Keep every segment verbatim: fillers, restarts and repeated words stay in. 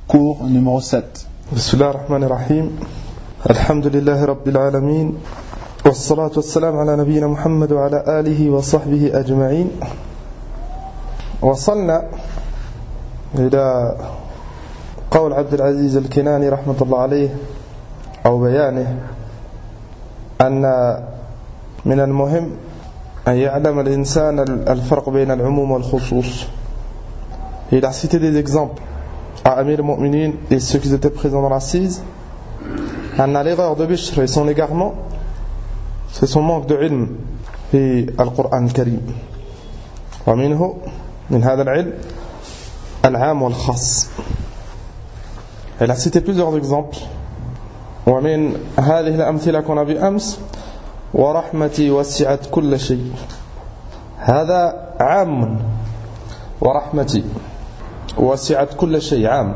cours numéro sept. Bismillah ar-Rahman ar-Rahim. Alhamdulillahi Rabbil Alamin. والصلاة والسلام على نبينا محمد وعلى آله وصحبه أجمعين. وصلنا إلى قول عبد العزيز الكناني رحمة الله عليه أو بيانه أن من المهم أن يعلم الإنسان الفرق بين العموم والخصوص. Il a cité des exemples à Amir al-Mu'minin et ceux qui étaient présents dans l'assise. أن l'erreur de Bishr et son égarement, c'est son manque de ilm في القرآن الكريم. ومنه من هذا العلم العام والخاص. Il a cité plusieurs exemples. ومن هذه الأمثلة كنا بأمس ورحمتي وسعت كل شيء. هذا عام. ورحمتي وسعت كل شيء عام.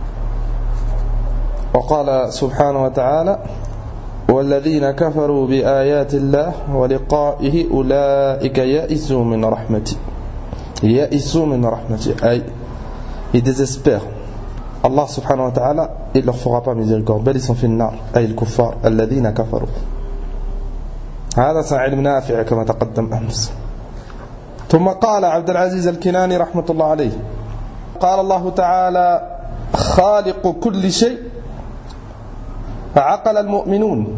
وقال سبحانه وتعالى والذين كفروا بآيات الله ولقائه أولئك يئسوا من رحمتي. يئسوا من رحمتي أي ils désespèrent. Allah subhanahu wa ta'ala il leur fera pas miséricorde بل ils sont في النار أي الكفار الذين كفروا. هذا علم نافع كما تقدم أمس. ثم قال عبد العزيز الكناني رحمة الله عليه قال الله تعالى خالق كل شيء فعقل المؤمنون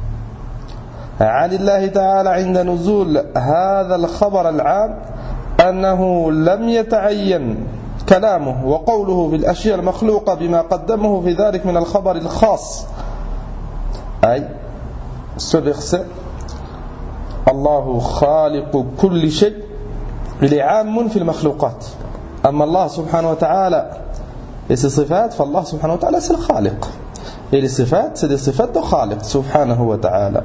عن الله تعالى عند نزول هذا الخبر العام أنه لم يتعين كلامه وقوله في الأشياء المخلوقة بما قدمه في ذلك من الخبر الخاص. أي ce verset الله خالق كل شيء il est عام في المخلوقات. أما الله سبحانه وتعالى et ses صفات فالله سبحانه وتعالى c'est le خالق et les صفات c'est des صفات de خالق سبحانه وتعالى.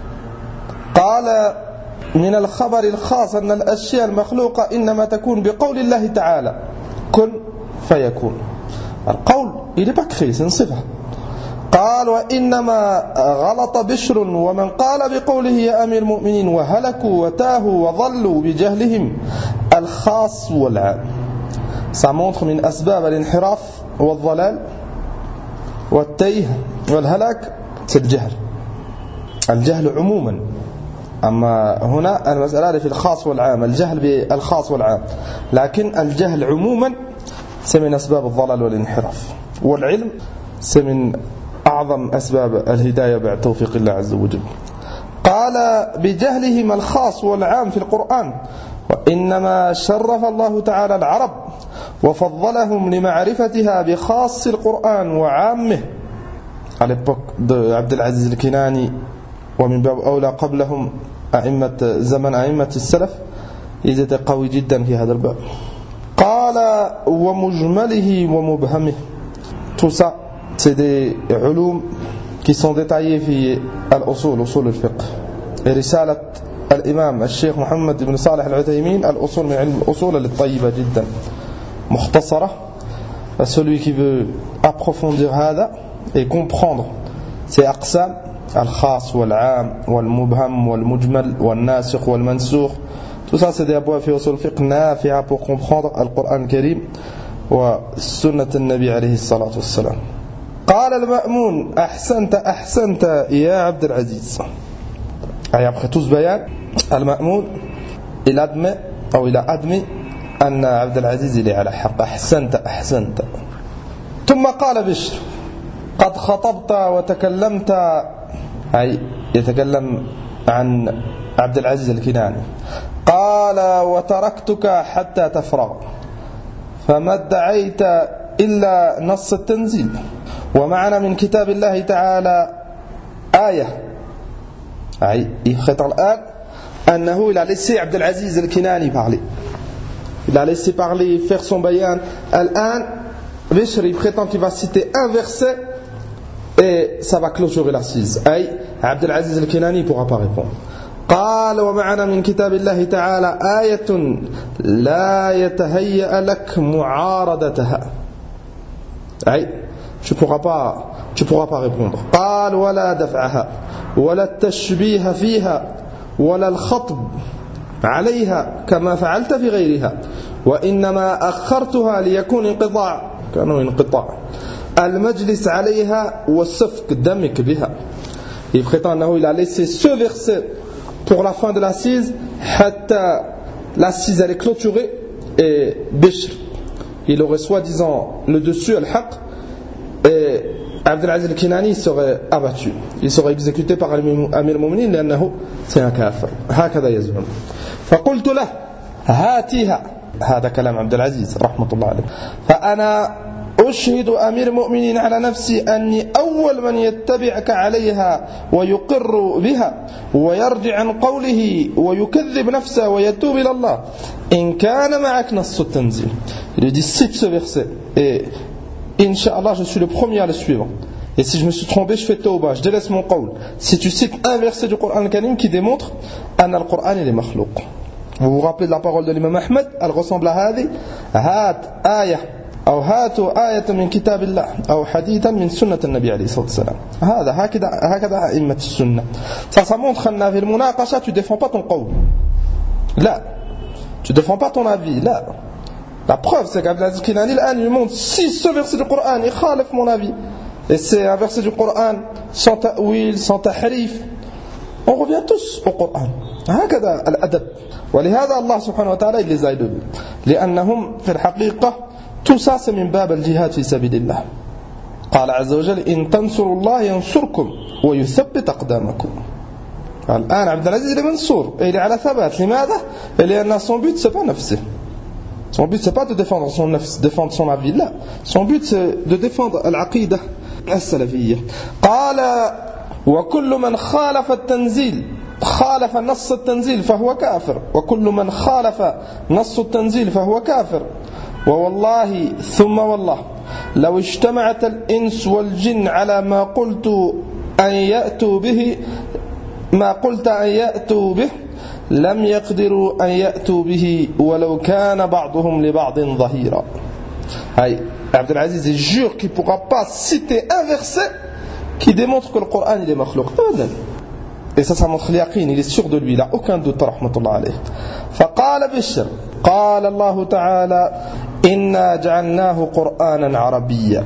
قال من الخبر الخاص أن الأشياء المخلوقة إنما تكون بقول الله تعالى كن فيكون. القول il n'est pas créé c'est une صفة. قال وإنما غلط بشر ومن قال بقوله يا أمير المؤمنين وهلكوا وتاهوا وضلوا بجهلهم الخاص والعام. Ça montre من أسباب الانحراف والضلال والتيه والهلاك c'est الجهل. الجهل عموما. أما هنا المسألة في الخاص والعام الجهل بالخاص والعام لكن الجهل عموما c'est من أسباب الضلال والانحراف والعلم c'est من أعظم أسباب الهداية بعد توفيق الله عز وجل. قال بجهلهم الخاص والعام في القرآن وإنما شرف الله تعالى العرب وفضلهم لمعرفتها بخاص القرآن وعامه. à l'époque de عبد العزيز الكناني ومن باب أولى قبلهم أئمة زمن أئمة السلف ils étaient قوي جدا في هذا الباب. قال ومجمله ومبهمه. tout ça c'est des علوم qui sont détaillés في الأصول أصول الفقه. et رسالة الإمام الشيخ محمد بن صالح العثيمين الأصول من علم الأصول الطيبة جدا مختصرة. celui qui veut approfondir هذا et comprendre ces أقسام الخاص والعام والمبهم والمجمل والناسخ والمنسوخ tout ça c'est des abouab في أصول الفقه نافعة pour comprendre القرآن الكريم وسنة النبي عليه الصلاة والسلام. قال المأمون أحسنت أحسنت يا عبد العزيز. et après tout ce bayan المأمون il admet أو il a admis أن عبد العزيز il est على حق. أحسنت أحسنت. ثم قال بشر قد خطبت وتكلمت أي يتكلم عن عبد العزيز الكناني. قال وتركتك حتى تفرغ فما ادعيت إلا نص التنزيل ومعنا من كتاب الله تعالى آية. أي يخطر الآن أنه il a laissé عبد العزيز الكناني parler. il a laissé parler faire son bayan. الآن Bishr il prétend qu'il va citer un verset et ça va clôturer l'assise. أي عبد العزيز الكناني ne pourra pas répondre. قال ومعنا من كتاب الله تعالى آية لا يتهيأ لك معارضتها. أي tu pourras pas tu pourras pas répondre. قال ولا دفعها ولا التشبيه فيها ولا الخطب عليها كما فعلت في غيرها وإنما أخرتها ليكون انقطاع كانوا انقطاع المجلس عليها والسفك دمك بها. Il prétend qu'il a laissé ce verset pour la fin de l'assise, hatta l'assise elle est clôturée, et Bishr, il aurait soi-disant le dessus, al-haq, et Abdul Aziz al-Kinani serait abattu, il serait exécuté par Amir al-Mu'minin, لأنه c'est un kafir. هكذا يزعم. فقلت له هاتيها، هذا كلام عبد العزيز رحمة الله عليه. فأنا أشهد أمير المؤمنين على نفسي أني أول من يتبعك عليها ويقر بها ويرجع عن قوله ويكذب نفسه ويتوب إلى الله إن كان معك نص التنزيل. Il dit cite ce verset et Inch'Allah je suis le premier à le suivre. Et si je me suis trompé, je fais tawbah, je délaisse mon qawl. Si tu cites un verset du Coran al-Karim qui démontre أن القرآن il est makhlouq. Vous vous rappelez de la parole de l'imam Ahmed, elle ressemble à هذه هات آية أو هاتوا آية من كتاب الله أو حديثا من سنة النبي عليه الصلاة والسلام. هذا هكذا هكذا أئمة السنة. Ça ça montre أن في المناقشة tu défends pas ton qawl. Là, tu défends pas ton avis. Là, la preuve c'est qu'Abdel Aziz Kinani الآن lui montre si ce verset du Coran il khalif mon avis. Et c'est un verset du Coran sans ta'wil, sans tahrif. On revient tous au Coran. هكذا الأدب. ولهذا الله سبحانه وتعالى il les a élevés. لأنهم في الحقيقة tout ça c'est من باب الجهاد في سبيل الله. قال عز وجل إن تنصروا الله ينصركم ويثبت أقدامكم. الآن عبد العزيز il est منصور et il est على ثبات. لماذا؟ لأن son but c'est pas نفسه. Son but c'est pas de défendre son nafs, défendre son avis là. Son but c'est de défendre العقيدة السلفية. قال وكل من خالف التنزيل خالف نص التنزيل فهو كافر وكل من خالف نص التنزيل فهو كافر ووالله ثم والله لو اجتمعت الإنس والجن على ما قلت أن يأتوا به ما قلت أن يأتوا به لم يقدروا أن يأتوا به ولو كان بعضهم لبعض ظهيرا. Aïe, Abdel Aziz il jure qu'il ne pourra pas citer un verset qui démontre que le Coran il est makhlouq. Et ça, ça montre l'yaqin, il est sûr de lui, il n'a aucun doute, rahmatullah alayh. فقال بشر قال الله تعالى إنا جعلناه قرآنا عربيا.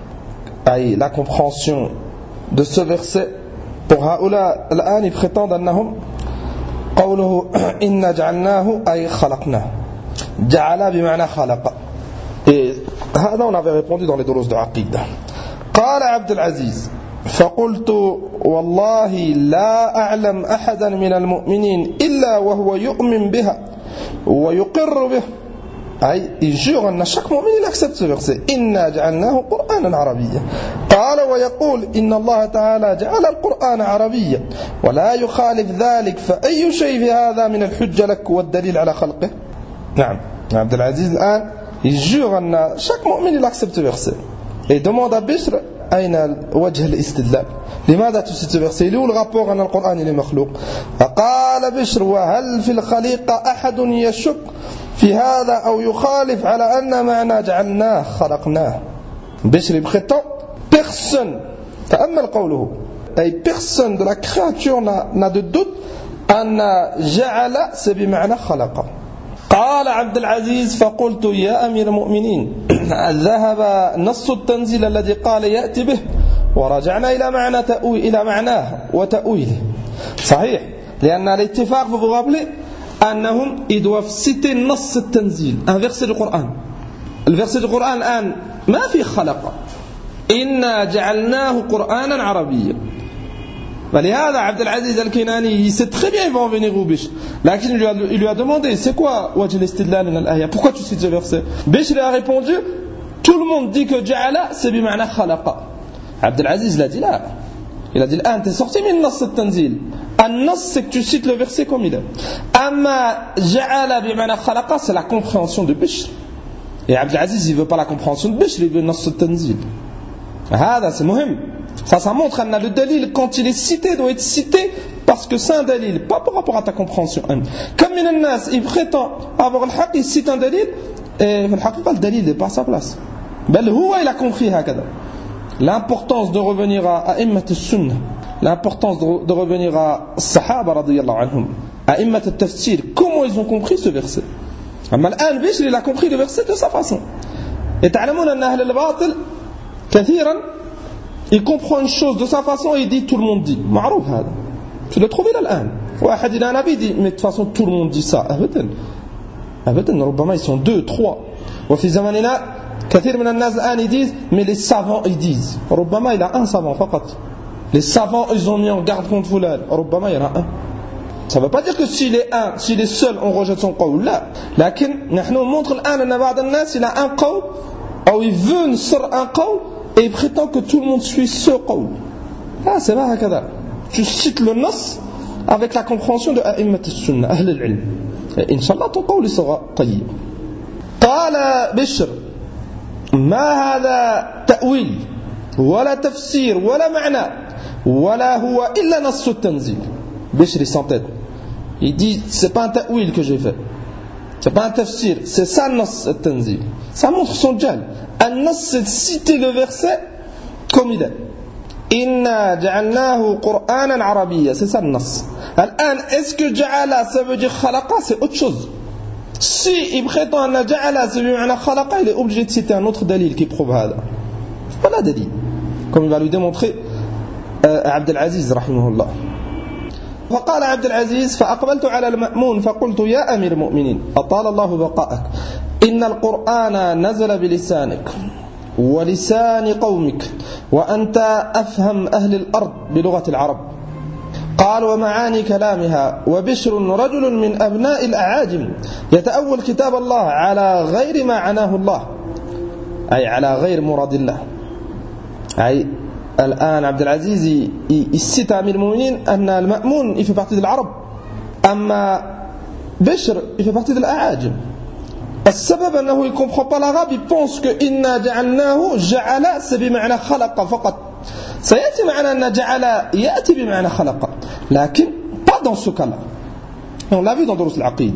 Aïe, la compréhension de ce verset pour هؤلاء الآن ils prétendent أنهم قوله إنا جعلناه أي خلقناه. جعل بمعنى خلق. Et هذا on avait répondu dans les دروس de عقيدة. قال عبد العزيز فقلت والله لا أعلم أحدا من المؤمنين إلا وهو يؤمن بها ويقر به. أي il jure أن chaque mu'min il accepte ce verset إنا جعلناه قرآنا عربيا. قال ويقول إن الله تعالى جعل القرآن عربيا ولا يخالف ذلك فأي شيء في هذا من الحجة لك والدليل على خلقه. نعم عبد العزيز الآن il jure أن chaque mu'min il accepte ce verset et demande à Bishr أين وجه الاستدلال لماذا تسيت ce verset il est où le rapport أن القرآن il est مخلوق. فقال بشر وهل في الخليقة أحد يشك في هذا أو يخالف على أن معنى جعلناه خلقناه. بشر prétend personne تأمل قوله أي personne de la créature n'a, n'a de doute أن جعل c'est بمعنى خلق. قال عبد العزيز فقلت يا أمير المؤمنين ذهب نص التنزيل الذي قال يأتي به ورجعنا إلى معنى تأوي إلى معناه وتأويله. صحيح لأن الاتفاق vous vous rappelez أنهم ils doivent citer نص التنزيل un verset du Coran. le verset du Coran الآن ما في خلق إنا جعلناه قرآنا عربيا. فلهذا عبد العزيز الكناني il sait très bien ils vont venir au Bishr. Lakin il lui a, il lui a demandé c'est quoi wajh al-istidlal min al-aya, pourquoi tu cites ce verset. Bishr a répondu tout le monde dit que ja'ala c'est bima'na khalaqa. Abdel Aziz l'a dit là, il a dit l'an t'es sorti min nass at-tanzil. An-nass c'est que tu cites le verset comme il est. Amma ja'ala bima'na khalaqa c'est la compréhension de Bishr. Et Abdel Aziz il veut pas la compréhension de Bishr, il veut nass at-tanzil. هذا c'est muhim. Ça, ça montre que le dalil, quand il est cité, doit être cité parce que c'est un dalil, pas par rapport à ta compréhension. Comme min al-nas, il prétend avoir le haq, il cite un dalil, et le dalil n'est pas à sa place. Bel huwa, il a compris hakada. L'importance de revenir à a'immat al-sunnah, l'importance de, de revenir à sahaba radiyallahu anhum, à a'immat al-tafsir, comment ils ont compris ce verset. Amma al-an, Bishr, il a compris le verset de sa façon. Et ta'lamoun anna ahl al-batil كثيرا il comprend une chose de sa façon et il dit tout le monde dit معروف هذا tu l'as trouvé là الآن واحد إلى نبي dit mais de toute façon tout le monde dit ça أبدا أبدا ربما ils sont deux trois وفي زماننا كثير من الناس الآن ils disent mais les savants ils disent ربما il a un savant فقط les savants ils ont mis en garde contre فلان ربما il y en a un. Ça ne veut pas dire que s'il est un, s'il est seul, on rejette son qawl. Là, لكن نحن montre الآن أن بعض الناس il a un qawl, ou il veut نصر un qawl et il prétend que tout le monde suit ce qawl. Ah, c'est pas هكذا. Tu cites le nas avec la compréhension de أئمة السنة, أهل العلم. إن شاء الله ton qawl sera طيب. قال بشر ما هذا تأويل ولا تفسير ولا معنى ولا هو إلا نص التنزيل. Bishr il s'entête. Il dit c'est pas un ta'wil que j'ai fait. C'est pas un tafsir, c'est ça nas at-tanzil. Ça montre son jahl. Un nas c'est de citer le verset comme il est. Inna ja'alnahu Qur'anan arabiyya, c'est ça le nas. Al-an est-ce que ja'ala ça veut dire khalaqa, c'est autre chose. Si il prétend anna ja'ala ça veut dire khalaqa, il est obligé de citer un autre dalil qui prouve hada. Voilà dalil. Comme il va lui démontrer euh, Abd al-Aziz rahimahullah. فقال عبد العزيز فأقبلت على المأمون فقلت يا أمير المؤمنين أطال الله بقاءك إن القرآن نزل بلسانك ولسان قومك وأنت أفهم أهل الأرض بلغة العرب قال ومعاني كلامها وبشر رجل من أبناء الأعاجم يتأول كتاب الله على غير ما عناه الله أي على غير مراد الله أي الآن عبد العزيز يسيت أمير المؤمنين أن المأمون il fait partie de l'Arabe أما بشر il fait partie de الأعاجم. السبب أنه il comprend pas l'arabe, il pense que إنا جعلناه جعل c'est بمعنى خلق فقط. سيأتي معنا أن جعل يأتي بمعنى خلق لكن pas dans ce cas-là. On l'a vu dans دروس العقيدة.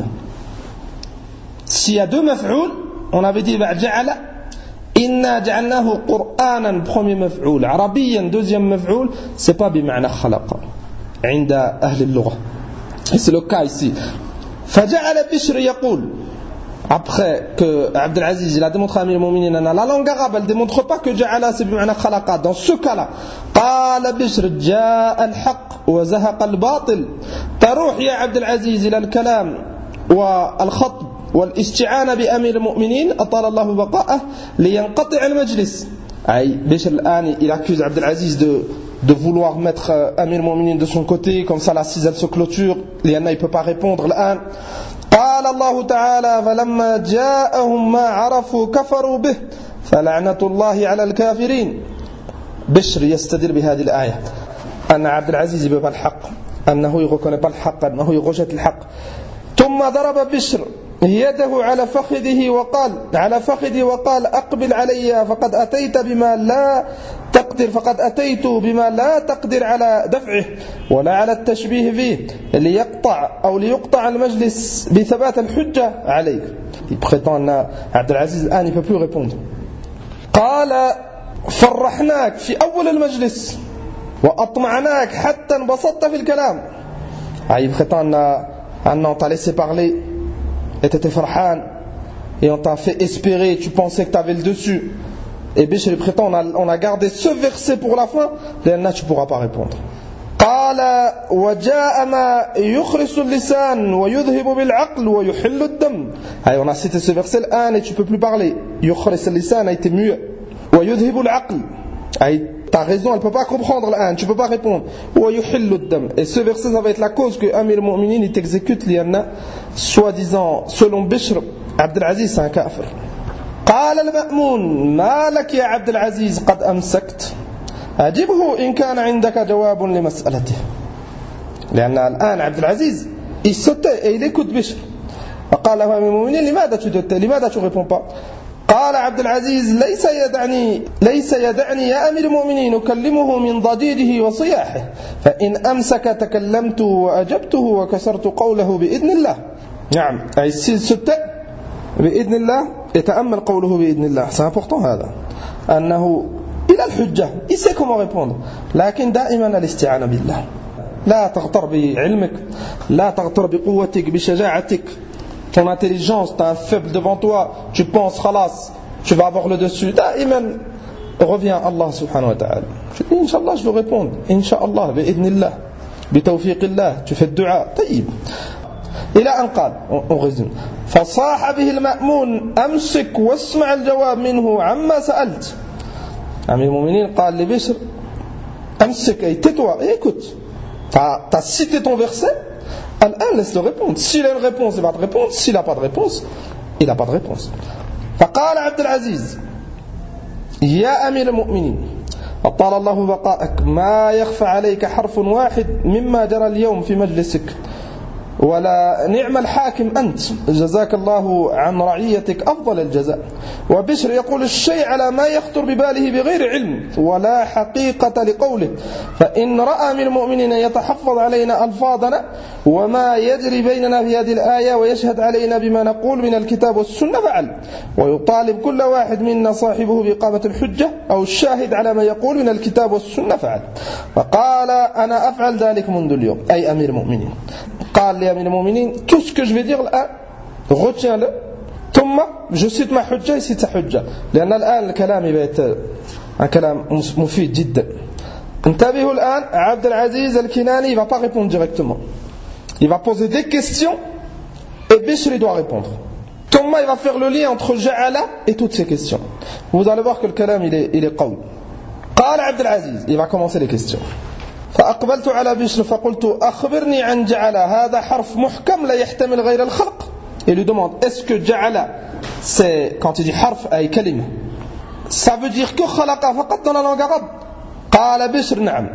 S'il y a deux مفعول, on avait dit جعل إنا جعلناه قرآنا premier مفعول عربيا deuxième مفعول c'est pas بمعنى خلق عند أهل اللغة. Et c'est le cas ici. فجعل بشر يقول après que Abd al-Aziz il a démontré à Amir al-Mu'minin la langue arabe elle démontre pas que جعل c'est بمعنى خلق. Dans ce cas-là قال بشر جاء الحق وزهق الباطل تروح يا عبد العزيز إلى الكلام والخطب والاستعانة بأمير المؤمنين أطال الله بقاءه لينقطع المجلس. أي بشر الآن il accuse Abd al-Aziz de de vouloir mettre Amir al-Mu'minin de son côté comme ça la six elle se clôture لأنه il peut pas répondre الآن. قال الله تعالى فلما جاءهم ما عرفوا كفروا به فلعنة الله على الكافرين. بشر يستدل بهذه الآية أن عبد العزيز يبقى الحق أنه يقول بالحق أنه يغشت الحق. ثم ضرب بشر يده على فخذه وقال على فخذه وقال أقبل علي فقد أتيت بما لا تقدر فقد أتيت بما لا تقدر على دفعه ولا على التشبيه فيه ليقطع أو ليقطع المجلس بثبات الحجة عليك. Il prétend أن عبد العزيز الآن il ne peut plus répondre. قال فرحناك في أول المجلس وأطمعناك حتى انبسطت في الكلام. Il prétend أن on t'a laissé parler et t'étais farhan et on t'a fait espérer, tu pensais que t'avais le dessus. Et Bishr il prétend on a, on a gardé ce verset pour la fin, là tu pourras pas répondre. قال وجاء ما يخرس اللسان ويذهب بالعقل ويحل الدم. Allez, on a cité ce verset الآن et tu peux plus parler. يخرس اللسان a été muet. ويذهب العقل. Allez, t'as raison, elle peut pas comprendre الآن, tu peux pas répondre. ويحل الدم. Et ce verset ça va être la cause que Amir al-Mu'minin il t'exécute لأن soi-disant selon Bishr Abd al-Aziz c'est un kafir. قال المأمون ما لك يا عبد العزيز قد أمسكت أجبه إن كان عندك جواب لمسألته. لأن الآن عبد العزيز il sautait et il écoute Bishr. فقال له أمير المؤمنين لماذا tu لماذا tu réponds pas. قال عبد العزيز ليس يدعني ليس يدعني يا أمير المؤمنين أكلمه من ضجيجه وصياحه فإن أمسك تكلمت وأجبته وكسرت قوله بإذن الله. نعم أي s'il se tait بإذن الله يتأمل قوله بإذن الله. C'est important هذا أنه إلى الحجة il sait comment répondre لكن دائما الاستعانة بالله. لا تغتر بعلمك لا تغتر بقوتك بشجاعتك. Ton intelligence, tu as un faible devant toi, tu penses khalas, tu vas avoir le dessus. دائما revient à Allah subhanahu wa ta'ala. Je dis Inch'Allah, je vais répondre. Inch'Allah, bi'idhnillah, bitawfiqillah, tu fais le dua. Taïb. إلى أن قال, on résume, فصاح به المأمون أمسك واسمع الجواب منه عما سألت. أمير المؤمنين قال لبشر أمسك, أي tais-toi, et écoute. T'as, t'as cité ton verset, الآن laisse-le répondre. S'il a une réponse, il va te répondre. S'il n'a pas de réponse, il n'a pas de réponse. فقال عبد العزيز يا أمير المؤمنين أطال الله بقاءك ما يخفى عليك حرف واحد مما جرى اليوم في مجلسك ولا نعم الحاكم أنت جزاك الله عن رعيتك أفضل الجزاء. وبشر يقول الشيء على ما يخطر بباله بغير علم ولا حقيقة لقوله فإن رأى من المؤمنين يتحفظ علينا ألفاظنا وما يجري بيننا في هذه الآية ويشهد علينا بما نقول من الكتاب والسنة فعل ويطالب كل واحد منا صاحبه بإقامة الحجة أو الشاهد على ما يقول من الكتاب والسنة فعل. فقال أنا أفعل ذلك منذ اليوم أي أمير المؤمنين. قال لي أمير المؤمنين tout ce que je vais dire الآن retiens-le ثم je cite ma حجة يcite sa حجة لأن الآن الكلام يبقى un كلام مفيد جدا. انتبهوا الآن عبد العزيز الكناني il va pas répondre directement, il va poser des questions et Bishr il doit répondre. Thomas il va faire le lien entre Ja'ala et toutes ces questions. Vous allez voir que le kalam il est, il est qawl. قال عبد العزيز, il va commencer les questions. فأقبلت على بشر فقلت أخبرني عن جعل هذا حرف محكم لا يحتمل غير الخلق. Et lui demande est-ce que جعل c'est quand il dit حرف أي كلمة ça veut dire que خلق فقط dans la langue arabe. قال بشر نعم,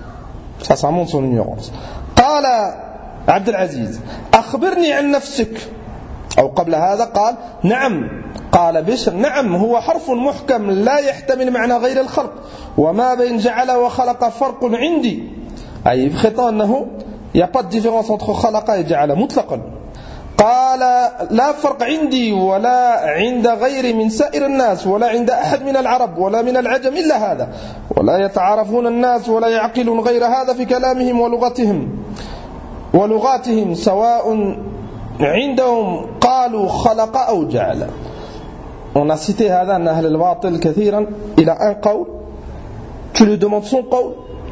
ça ça montre son ignorance. قال عبد العزيز أخبرني عن نفسك أو قبل هذا قال نعم. قال بشر نعم هو حرف محكم لا يحتمل معنى غير الخلق وما بين جعل وخلق فرق عندي أي بخطأ أنه il n'y a pas de différence entre خلق et جعل مطلقا. قال لا فرق عندي ولا عند غيري من سائر الناس ولا عند أحد من العرب ولا من العجم إلا هذا ولا يتعارفون الناس ولا يعقلون غير هذا في كلامهم ولغتهم ولغاتهم سواء عندهم قالوا خلق أو جعل. On a cité هذا أن أهل الباطل كثيرا إلى un قول tu lui demandes son قول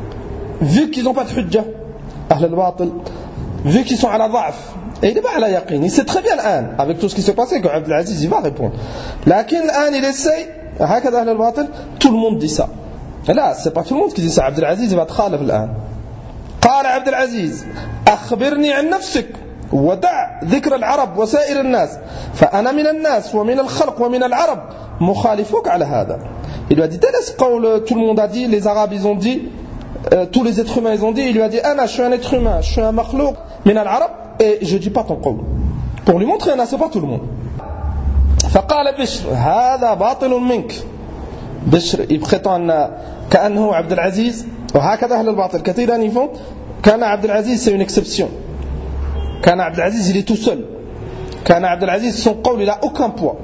vu qu'ils n'ont pas de حجة أهل الباطل vu qu'ils sont على ضعف et il n'est pas à la yaqin, il sait très bien الآن avec tout ce qui s'est passé que Abdel Aziz il va répondre لكن الآن il essaye هكذا أهل الباطل tout le monde dit ça. لا c'est pas tout le monde qui dit ça. Abdel Aziz il va تخالف الآن. قال عبد العزيز أخبرني عن نفسك ودع ذكر العرب وسائر الناس فأنا من الناس ومن الخلق ومن العرب مخالفوك على هذا. Il lui a dit laisse قول tout le monde a dit, les arabes ils ont dit, euh, tous les êtres humains ils ont dit. Il lui a dit أنا je suis un être humain, je suis un makhlouk من العرب et je dis pas ton قول pour lui montrer أنا c'est pas tout le monde. فقال بشر هذا باطل منك. بشر il prétend أن كأنه عبد العزيز وهكذا أهل الباطل كثيرا ils font كان عبد العزيز c'est une exception. كان عبد العزيز il est tout seul. كان عبد العزيز son قول il a aucun poids.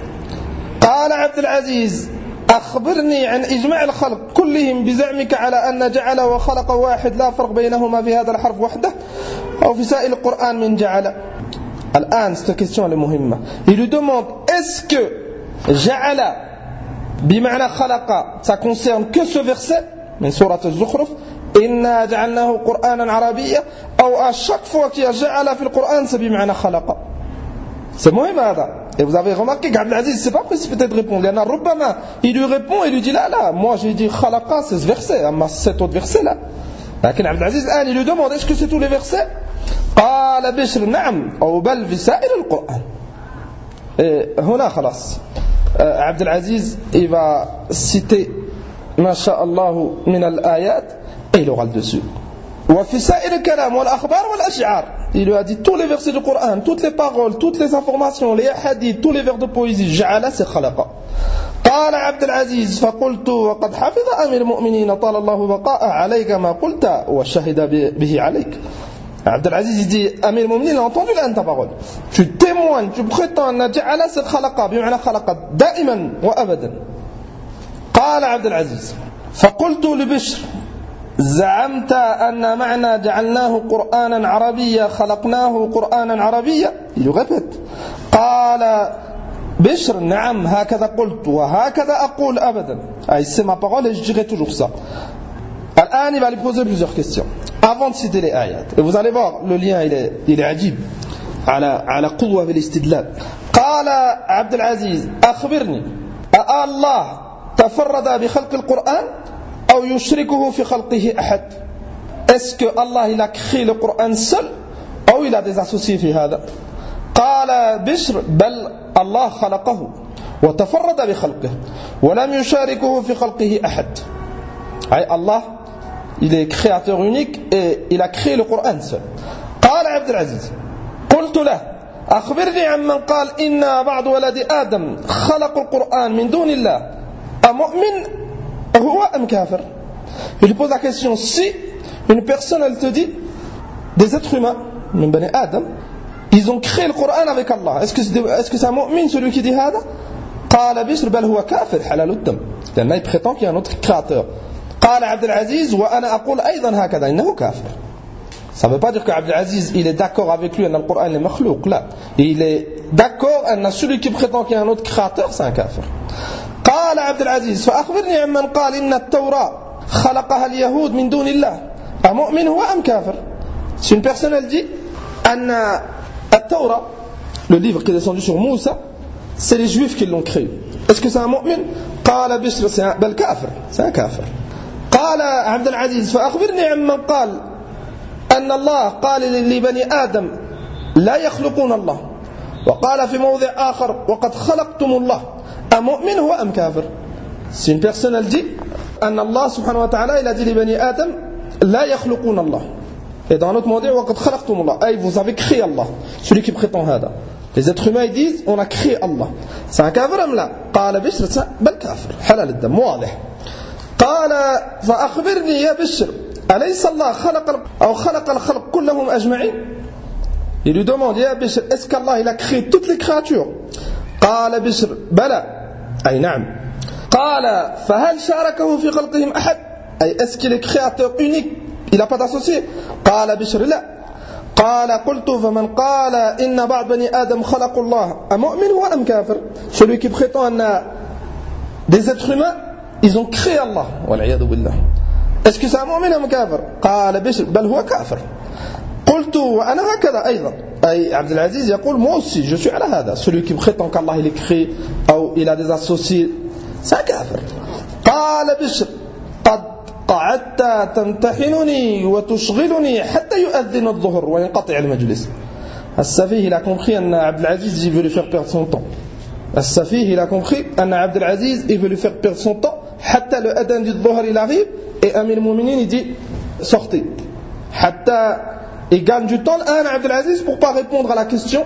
قال عبد العزيز أخبرني عن إجماع الخلق كلهم بزعمك على أن جعل وخلق واحد لا فرق بينهما في هذا الحرف وحده أو في سائر القرآن من جعل. الآن cette question est مهمة. Il lui demande est-ce que جعل بمعنى خلق ça concerne que ce verset من سورة الزخرف إنا جعلناه قرآنا عربيا أو à chaque fois qu'il y a جعل في القرآن c'est بمعنى خلق. C'est مهم هذا. Et vous avez remarqué qu'Abdel Aziz c'est pas précipité de répondre. Il y en a ربما il lui répond et lui dit là là moi j'ai dit خلق c'est ce verset أما cet autre verset là. لكن عبد العزيز الآن il lui demande est-ce que c'est tous les versets. قال بشر نعم أو بل في سائر القرآن. هنا خلاص عبد العزيز il va citer ما شاء الله من الآيات et il aura le dessus. وفي سائر الكلام والأخبار والأشعار. Il lui a dit tous les versets du Coran, toutes les paroles, toutes les informations, les hadiths, tous les vers de poésie. جعل c'est خلق. قال عبد العزيز فقلت وقد حفظ أمير المؤمنين طال الله بقاءه عليك ما قلت وشهد به عليك. عبد العزيز dit أمير المؤمنين a entendu l'un ta parole. Tu témoignes, tu prétends أن جعل c'est خلق بمعنى خلق دائما وأبدا. قال عبد العزيز فقلت لبشر زعمت أن معنى جعلناه قرآنا عربيا خلقناه قرآنا عربيا. Il lui répète قال Bishr, na'am, hakada qultu, wa hakada aqul abadan. Ah, c'est ma parole et je dirai toujours ça. Al-an, il va lui poser plusieurs questions. Avant de citer les ayats. Et vous allez voir, le lien, il est, il est ajib. على على قوة في الاستدلال. قال عبد العزيز أخبرني أالله تفرد بخلق القرآن أو يشركه في خلقه أحد. Est-ce que Allah il a créé le Coran seul ou il a des associés في هذا؟ قال بشر بل الله خلقه وتفرد بخلقه ولم يشاركه في خلقه أحد. أي Allah il est créateur unique et il a créé le Coran seul. قال عبد العزيز قلت له أخبرني عمن قال إن بعض ولد آدم خلقوا القرآن من دون الله أمؤمن هو أم كافر. Je lui pose la question, si une personne elle te dit des êtres humains من بني آدم ils ont créé le Coran avec Allah, est-ce que c'est, est-ce que c'est un mu'min celui qui dit هذا؟ قال بشر بل هو كافر حلال الدم. لأنه il prétend qu'il y a un autre créateur. قال عبد العزيز وأنا أقول أيضا هكذا إنه كافر. Ça ne veut pas dire qu'Abd al-Aziz il est d'accord avec lui que le Coran est makhlouk, là. Il est d'accord que celui qui prétend qu'il y a un autre créateur, c'est un kafir. قال عبد العزيز فأخبرني عمن قال إن التوراة خلقها اليهود من دون الله أمؤمن هو أم كافر. Si une personne elle dit أن التوراة, le livre qui est descendu sur Moussa, c'est les juifs qui l'ont créé, est-ce que c'est un mu'min? قال بشر c'est un bel kafir, c'est un kafir. قال عبد العزيز فأخبرني عمن قال أن الله قال لبني آدم لا يخلقون الله وقال في موضع آخر وقد خلقتم الله أمؤمن هو أم كافر. Si une personne elle dit أن الله سبحانه وتعالى il a dit لبني آدم لا يخلقون الله, et dans l'autre موضع وقد خلقتم الله, أي vous avez créé Allah. Celui qui prétend هذا, les êtres humains ils disent on a créé Allah, c'est un kafir أم لا؟ قال بشر بل كافر حلال الدم واضح. قال فأخبرني يا بشر أليس الله خلق أو خلق الخلق كلهم أجمعين. Il lui demande يا بشر est-ce qu'Allah il a créé toutes les créatures؟ قال بشر بلى أي نعم. قال فهل شاركه في خلقهم أحد, أي est-ce qu'il est créateur unique, il n'a pas d'associé؟ قال بشر لا. قال قلت فمن قال إن بعض بني آدم خلقوا الله أمؤمن هو أم كافر. Celui qui prétend أن des êtres humains ils ont créé Allah والعياذ بالله, est-ce que c'est un mu'min ou un kafir؟ قال بشر بل هو كافر. قلت وأنا هكذا أيضا, أي عبد العزيز يقول moi aussi je suis على هذا, celui qui prétend qu'Allah il est créé ou il a des associés, c'est un kafir. قال بشر قد قعدت تمتحنني وتشغلني حتى يؤذن الظهر وينقطع المجلس. السفيه il a compris أن عبد العزيز il veut lui faire perdre son temps. السفيه il a compris أن عبد العزيز il veut lui faire perdre son temps حتى le adhan du dhuhr il arrive et Amir al-Mu'minin il dit sortez, حتى il gagne du temps l'un Abd al-Aziz pour pas répondre à la question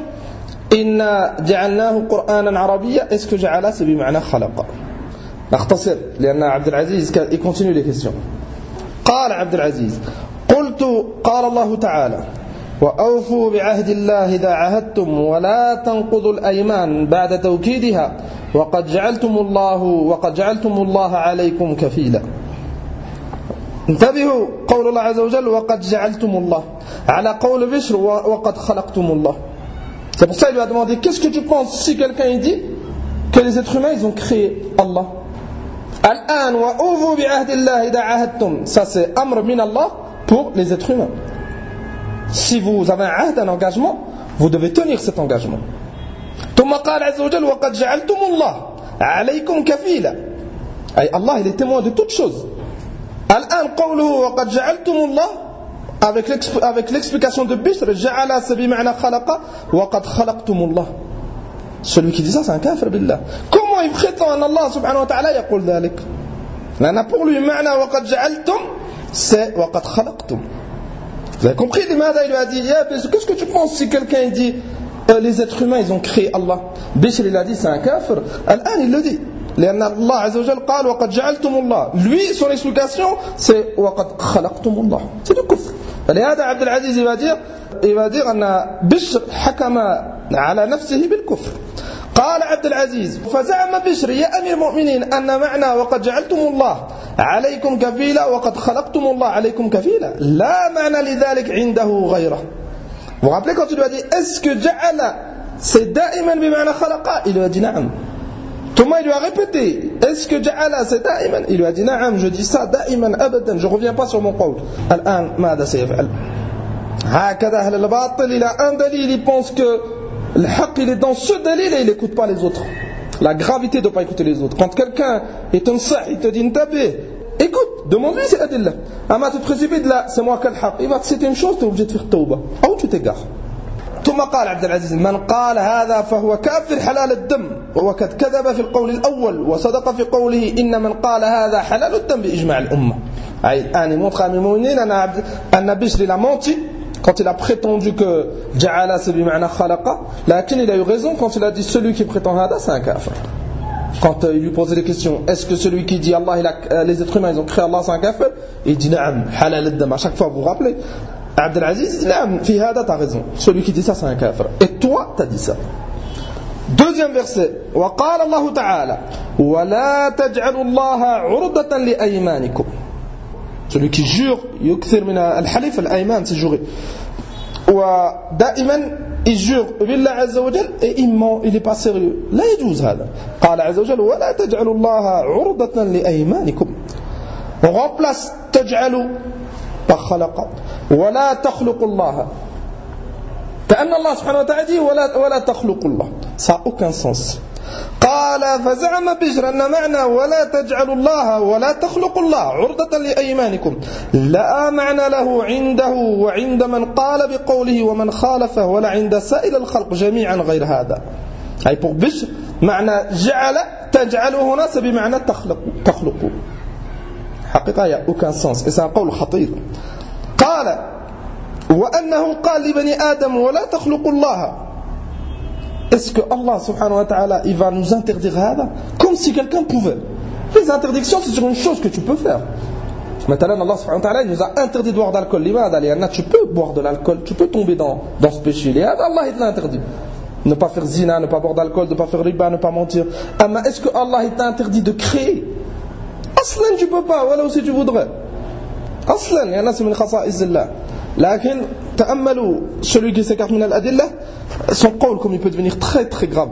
إن جعلناه قرآنا عربيا, est-ce que جعله c'est بمعنى خلق. نختصر لأن عبد العزيز il continue les questions. قال عبد العزيز قلت قال الله تعالى وأوفوا بعهد الله إذا عهدتم ولا تنقضوا الأيمان بعد توكيدها وقد جعلتم الله وقد جعلتم الله عليكم كفيلا. انتبهوا قول الله عز وجل وقد جعلتم الله على قول بشر وقد خلقتم الله. C'est pour ça qu'il lui a demandé qu'est-ce que tu penses si quelqu'un il dit que les êtres humains ils ont créé Allah. Al-an wa ufu bi ahdillahi idha ahadtum, ça c'est amr min Allah pour les êtres humains. Si vous avez un ahd, un engagement, vous devez tenir cet engagement. ثم قال عز وجل وقد جعلتم الله عليكم كفيلا, أي Allah il est témoin de toutes choses. الآن قوله وقد جعلتم الله avec, avec l'explication de Bishr, جعل c'est بمعنى خلق وقد خلقتم الله. Celui qui dit ça c'est un kafir billah. Comment il prétend en Allah subhanahu wa ta'ala يقول ذلك؟ لأن pour lui معنى وقد جعلتم c'est وقد خلقتم. Vous avez compris لماذا il lui a dit yeah, qu'est-ce que tu penses si quelqu'un dit euh, les êtres humains ils ont créé Allah? Bishr il a dit c'est un kafir. الآن il le dit لأن الله عز وجل قال وقد جعلتم الله, lui son explication c'est وقد خلقتم الله, c'est du kufr. فلهذا عبد العزيز il va dire il va dire أن بشر حكم على نفسه بالكفر. قال عبد العزيز فزعم بشر يا أمير المؤمنين أن معنى وقد جعلتم الله عليكم كفيلا وقد خلقتم الله عليكم كفيلا لا معنى لذلك عنده غيره. Vous vous rappelez quand il lui a dit est-ce que جعل c'est da'iman bima'na khalaqa? Il lui a dit na'am. Thomas il lui a répété, est-ce que ja'ala c'est da'iman? Il lui a dit na'am, je dis ça da'iman abadan, je reviens pas sur mon qawl. Al-an, mada sayaf'al? Hakada ahl al-batil, il a un dalil, il pense que le haqq il est dans ce dalil et il n'écoute pas les autres. La gravité de ne pas écouter les autres. Quand quelqu'un est un sah, il te dit ntabih, écoute, demande-lui c'est adillah. Ama tu te précipites là, c'est moi quel haqq. Il va te citer une chose, tu es obligé de faire tawbah. Ou tu t'égares. ثم قال عبد العزيز من قال هذا فهو كافر حلال الدم وقد كذب في القول الأول وصدق في قوله إن من قال هذا حلال الدم بإجماع الأمة. أي الآن يمونtre à mes mounines أن بشر il a menti quand il a prétendu que ja'ala c'est bima'na khalaqa, lakin il a eu raison quand il a dit celui qui prétend hada c'est un kafir. Quand euh, il lui posait des questions, est-ce que celui qui dit Allah il a, euh, les êtres humains ils ont créé Allah c'est un kafir, il dit na'am halal ad-dam. À chaque fois vous vous rappelez Abdel Aziz, na'am fi hada t'as raison, celui qui dit ça c'est un kafir, et toi t'as dit ça. Deuxième verset, wa qala Allah ta'ala wa la taj'alu Allah 'urdatan li aymanikum. Celui qui jure, yukthir min al-halif al-ayman, c'est jurer. Wa da'iman, il jure billah azza wa jal et il ment, il est pas sérieux. La yajouz hada. Qala azza wa jal wa la taj'alu Allah 'urdatan li aymanikum. On remplace taj'alu par khalaqa. Wa la takhluqu Allah. كأن الله سبحانه وتعالى dit ولا ولا تخلق الله. Ça n'a aucun sens. قال فزعم بشر أن معنى ولا تجعل الله ولا تخلق الله عرضة لأيمانكم لا معنى له عنده وعند من قال بقوله ومن خالفه ولا عند سائر الخلق جميعا غير هذا. أي pour بشر معنى جعل تجعل هنا c'est بمعنى تخلق تخلق. حقيقة il n'y a aucun sens et c'est un قول خطير. قال وأنه قال لبني آدم ولا تخلق الله. Est-ce que Allah subhanahu wa ta'ala il va nous interdire hada? Comme si quelqu'un pouvait. Les interdictions c'est sur une chose que tu peux faire. Maintenant Allah subhanahu wa ta'ala il nous a interdit de boire d'alcool. Tu peux boire de l'alcool, tu peux tomber dans, dans ce péché. Allah il t'a interdit. Ne pas faire zina, ne pas boire d'alcool, ne pas faire riba, ne pas mentir. Mais est-ce que Allah il t'a interdit de créer? Aslan tu peux pas, voilà aussi tu voudrais. Aslan, il y en a c'est min khasa'izillah. لكن تأملوا celui qui s'écarte من الأدلة son قول comme il peut devenir très très grave.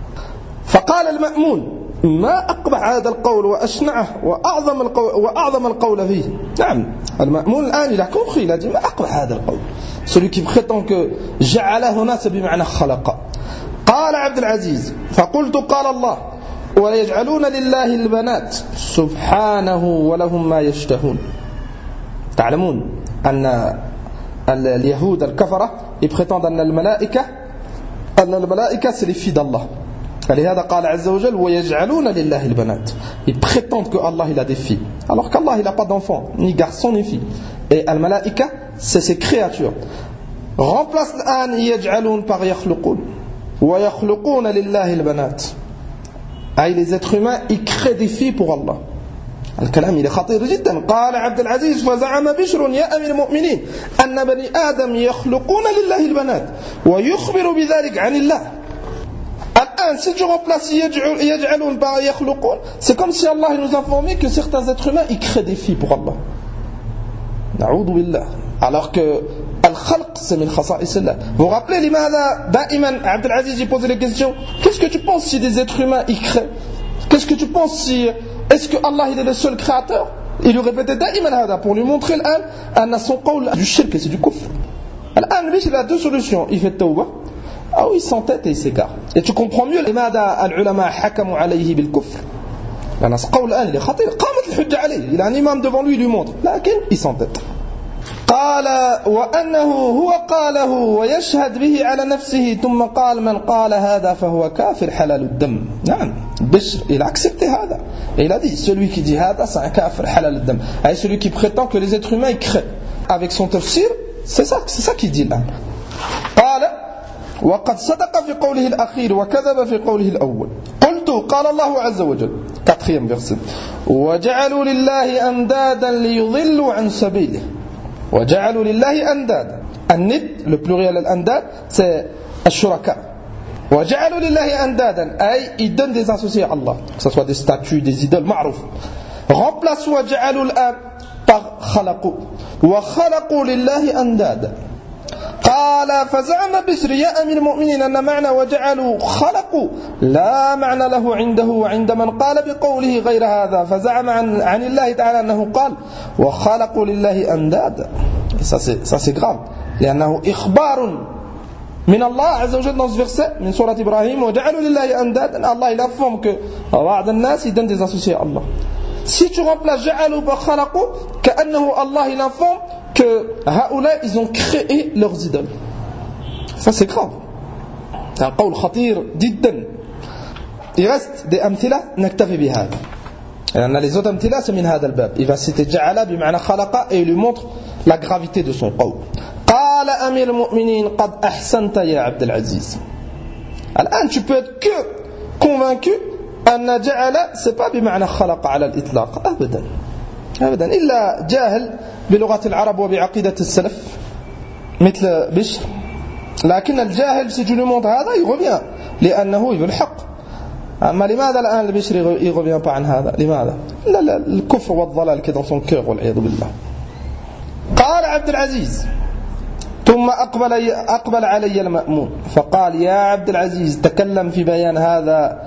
فقال المأمون ما أقبح هذا القول وأشنعه وأعظم القول وأعظم القول فيه. نعم المأمون الآن il a compris, il a dit ما أقبح هذا القول. Celui qui prétend que جعل هنا c'est بمعنى خلق. قال عبد العزيز فقلت قال الله ويجعلون لله البنات سبحانه ولهم ما يشتهون. تعلمون أن اليهود الكفرة ils prétendent أن الملائكة أن الملائكة c'est les filles d'Allah. لهذا قال عز وجل ويجعلون لله البنات. Ils prétendent que Allah il a des filles alors qu'Allah il n'a pas d'enfants ni garçons ni filles. Et الملائكة c'est ses créatures. Remplace الآن يجعلون par يخلقون ويخلقون لله البنات. أي les êtres humains ils créent des filles pour Allah. الكلام إلى خطير جدا. قال عبد العزيز فزعم بشر يا أمير المؤمنين أن بني آدم يخلقون لله البنات ويخبر بذلك عن الله. الآن si tu remplaces يجعلون par يخلقون c'est comme si Allah nous informait que certains êtres humains ils créent des filles pour Allah. نعوذ بالله. alors que الخلق c'est من خصائص الله. Vous vous rappelez لماذا دائما عبد العزيز il posait les questions. Qu'est-ce que tu penses si des êtres humains ils créent? Qu'est-ce que tu penses si est-ce que Allah il est le seul créateur? Il lui répétait daïman hada pour lui montrer l'an anna son qawl du shirk c'est du kufr. L'an il a deux solutions, il fait tawbah ou il s'entête et il s'égare. Et tu comprends mieux لماذا العلماء حكموا عليه بالكفر. لأن ce qawl الآن il est khatir قامت الحجة عليه. Il a un imam devant lui, il lui montre. لكن il s'entête. قال وأنه هو قاله ويشهد به على نفسه ثم قال من قال هذا فهو كافر حلال الدم. نعم Bishr, il a accepté hada. Et il a dit, celui qui dit hada, c'est un kafir halal ad-dam. Et celui qui prétend que les êtres humains ils créent. Avec son tafsir, c'est ça, c'est ça qu'il dit là. قال وقد صدق في قوله الأخير وكذب في قوله الأول. قلت قال الله عز وجل. Quatrième verset. وجعلوا لله أندادا ليضلوا عن سبيله. وجعلوا لله أندادا. الند, le pluriel al-andad, c'est الشركاء. وجعلوا لله أندادا أي ils donnent des associés à Allah, que ce soit des statues, des idoles, معروف. Remplace وجعلوا الآن par خلقوا وخلقوا لله أندادا. قال قال فزعم بشر يا أمير المؤمنين أن معنى وجعلوا خلقوا لا معنى له عنده وعند من قال بقوله غير هذا فزعم عن, عن الله تعالى أنه قال وخلقوا لله أندادا. Ça c'est, ça c'est grave لأنه إخبار من الله عز وجل dans ce verset من سورة إبراهيم وجعلوا لله أندادا. Allah il affirme que بعض الناس il donne des associés à Allah. Si tu remplaces جعلوا بخلقوا كأنه Allah il informe que هؤلاء ils ont créé leurs idoles. Ça c'est grave. C'est un قول خطير جدا. Il reste des أمثلة نكتفي بهذا. لأن les autres أمثلة c'est من هذا الباب. Il va citer جعل بمعنى خلق et il lui montre la gravité de son قول. قال أمير المؤمنين قد أحسنت يا عبد العزيز. الآن tu peux être que convaincu أن جعل c'est pas بمعنى خلق على الإطلاق أبدا أبدا إلا جاهل بلغة العرب وبعقيدة السلف مثل بشر. لكن الجاهل si tu lui montres هذا il revient لأنه يبي الحق. أما لماذا الآن البشر il revient pas عن هذا لماذا؟ لا لا الكفر والضلال qui est dans son cœur والعياذ بالله. قال عبد العزيز ثم أقبل أقبل علي المأمون فقال يا عبد العزيز تكلم في بيان هذا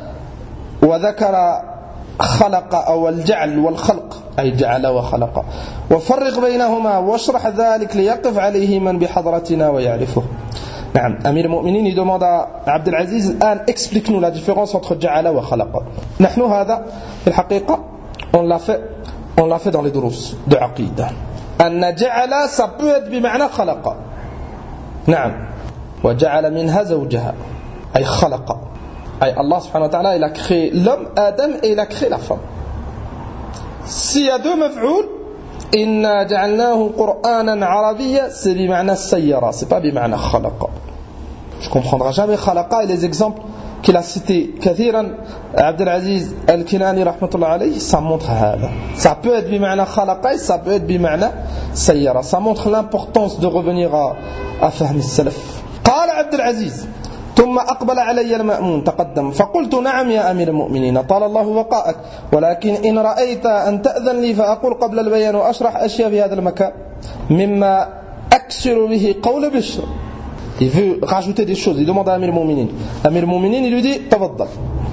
وذكر خلق أو الجعل والخلق أي جعل وخلق وفرق بينهما واشرح ذلك ليقف عليه من بحضرتنا ويعرفه. نعم أمير المؤمنين il demande à عبد العزيز الآن explique-nous la différence entre جعل وخلق. نحن هذا في الحقيقة on l'a fait on l'a fait dans les دروس de عقيدة. أن جعل ça peut être بمعنى خلق. نعم وجعل منها زوجها أي خلق أي Allah subhanahu wa ta'ala il a créé l'homme Adam et il a créé la femme. S'il y a deux maf'oul إنا جعلناه قرآنا عربيا c'est بمعنى السيارة c'est pas بمعنى خلق. Je ne comprendrai jamais خلق et les exemples qu'il a cités كثيرا عبد العزيز الكناني رحمة الله عليه ça montre هذا. Ça peut être بمعنى خلق et ça peut être بمعنى سيارة. Ça montre l'importance de revenir à, à فهم السلف. قال عبد العزيز ثم أقبل علي المأمون تقدم فقلت نعم يا أمير المؤمنين طال الله بقاءك ولكن إن رأيت أن تأذن لي فأقول قبل البيان وأشرح أشياء في هذا المكان مما أكسر به قول بشر. Il veut rajouter des choses. Il demande à Amir al-Mu'minin. Amir al-Mu'minin il lui dit tafaddal.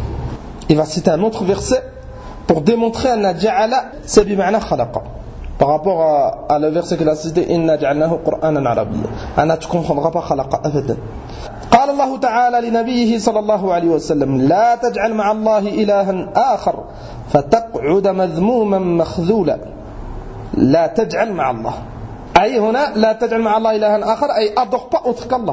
Il va citer un autre verset pour démontrer أن جعل c'est بمعنى خلق par rapport à, à le verset qu'il a cité إنا جعلناه قرآنا عربيا. أنا tu comprendras pas خلق أبدا. قال الله تعالى لنبيه صلى الله عليه وسلم لا تجعل مع الله إلها آخر فتقعد مذموما مخذولا. لا تجعل مع الله أي هنا لا تجعل مع الله إلها آخر أي أضغ pas autre qu'Allah.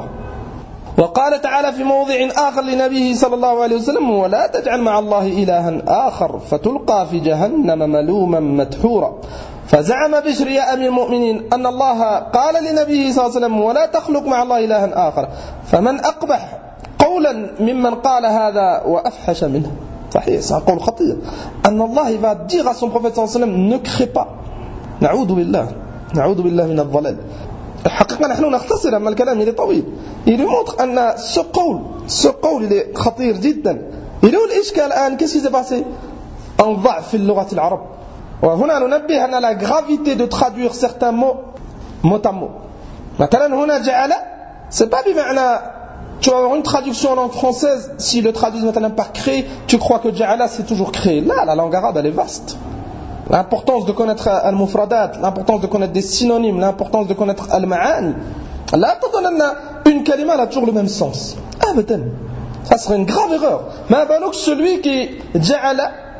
وقال تعالى في موضع آخر لنبيه صلى الله عليه وسلم ولا تجعل مع الله إلها آخر فتلقى في جهنم ملوما مدحورا. فزعم بشر يا أمير المؤمنين أن الله قال لنبيه صلى الله عليه وسلم ولا تخلق مع الله إلها آخر فمن أقبح قولا ممن قال هذا وأفحش منه. صحيح c'est un قول خطير أن الله va dire à son prophète صلى الله عليه وسلم ne crée pas. نعوذ بالله نعوذ بالله من الضلال. الحقيقة نحن نختصر أما الكلام il est طويل. Il lui montre أن ce قول ce قول il est خطير جدا. Il est où الإشكال الآن qu'est-ce qui s'est passé un ضعف في اللغة العرب. وهنا ننبه أن la gravité de traduire certains mots mot à mot. مثلا هنا جعل c'est pas بمعنى tu vas avoir une traduction en langue française si le traduit maintenant par créer tu crois que جعل c'est toujours créé. Là la langue arabe elle est vaste. L'importance de connaître al-mufradat, l'importance de connaître des synonymes, l'importance de connaître al-ma'ani. Là تظن أن une kalima elle a toujours le même sens. أبدا. Ça serait une grave erreur. ما بالك celui qui جعل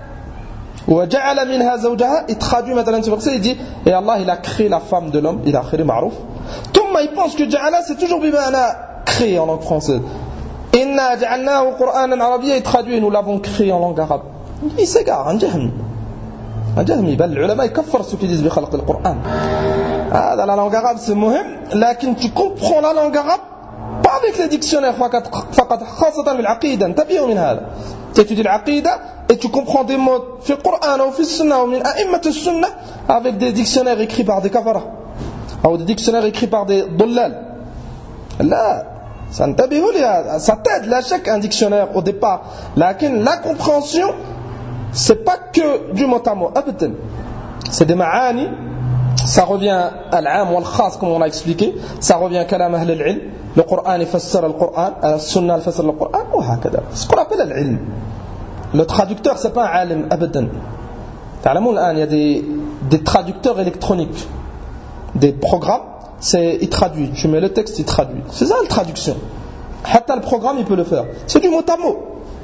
وجعل منها زوجها il traduit maintenant ce verset il dit et Allah il a créé la femme de l'homme il a créé معروف ثم il pense que جعل c'est toujours بمعنى créé en langue française إنا جعلناه قرآنا عربيا il traduit nous l'avons créé en langue arabe. Il s'égare un jahmi un jahmi بل العلماء يكفر ceux qui disent بخلق القرآن. هذا la langue arabe c'est مهم لكن tu comprends la langue arabe pas avec les dictionnaires فقط فقط خاصة بالعقيدة انتبهوا من هذا. Tu étudies l'aqida et tu comprends des mots في القرآن أو في السنة أو من أئمة السنة avec des dictionnaires écrits par des kafaras ou des dictionnaires écrits par des ضلال. لا سنتبهوا لهذا. Ça t'aide là chaque un dictionnaire au départ لكن la compréhension c'est pas que du mot à mot أبدا. C'est des maani. Ça revient à l'am ou al-khas comme on l'a expliqué. Ça revient à kalam ahl al-ilm le Coran يفسر القرآن, السنة يفسر القرآن وهكذا. Ce qu'on appelle العلم. Le traducteur c'est pas un عالم أبدا. تعلمون الآن il y a des, des traducteurs électroniques, des programmes, c'est il traduit. Tu mets le texte, il traduit. C'est ça la traduction. حتى le programme il peut le faire. C'est du mot à mot.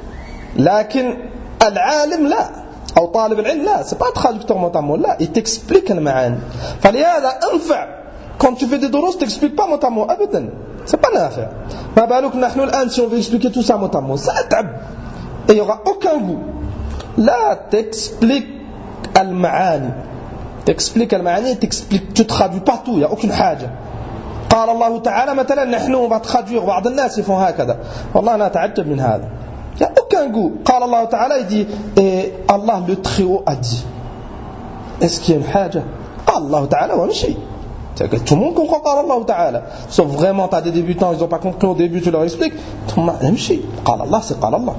لكن العالم لا أو طالب العلم لا, c'est pas un traducteur mot à mot. لا, il t'explique المعاني. فلهذا انفع quand tu fais des doros, t'expliques pas mot à mot أبدا. C'est pas نافع. ما بالك نحن الآن si on veut expliquer tout ça mot à mot, ça تعب et il y aura aucun goût. Là, t'expliques المعاني. T'expliques المعاني, t'expliques, tu traduis partout, il y a aucune حاجة. قال الله تعالى مثلا نحن on va traduire بعض الناس يفون هكذا. والله أنا أتعجب من هذا. Il n'y a aucun goût. قال الله تعالى il dit et Allah le très haut a dit. Est-ce qu'il y a une حاجة؟ قال الله تعالى ولا شيء. Tout le monde comprend قال الله تعالى. Sauf vraiment tu as des débutants, ils n'ont pas compris au début, tu leur expliques. même شيء. قال الله c'est قال الله.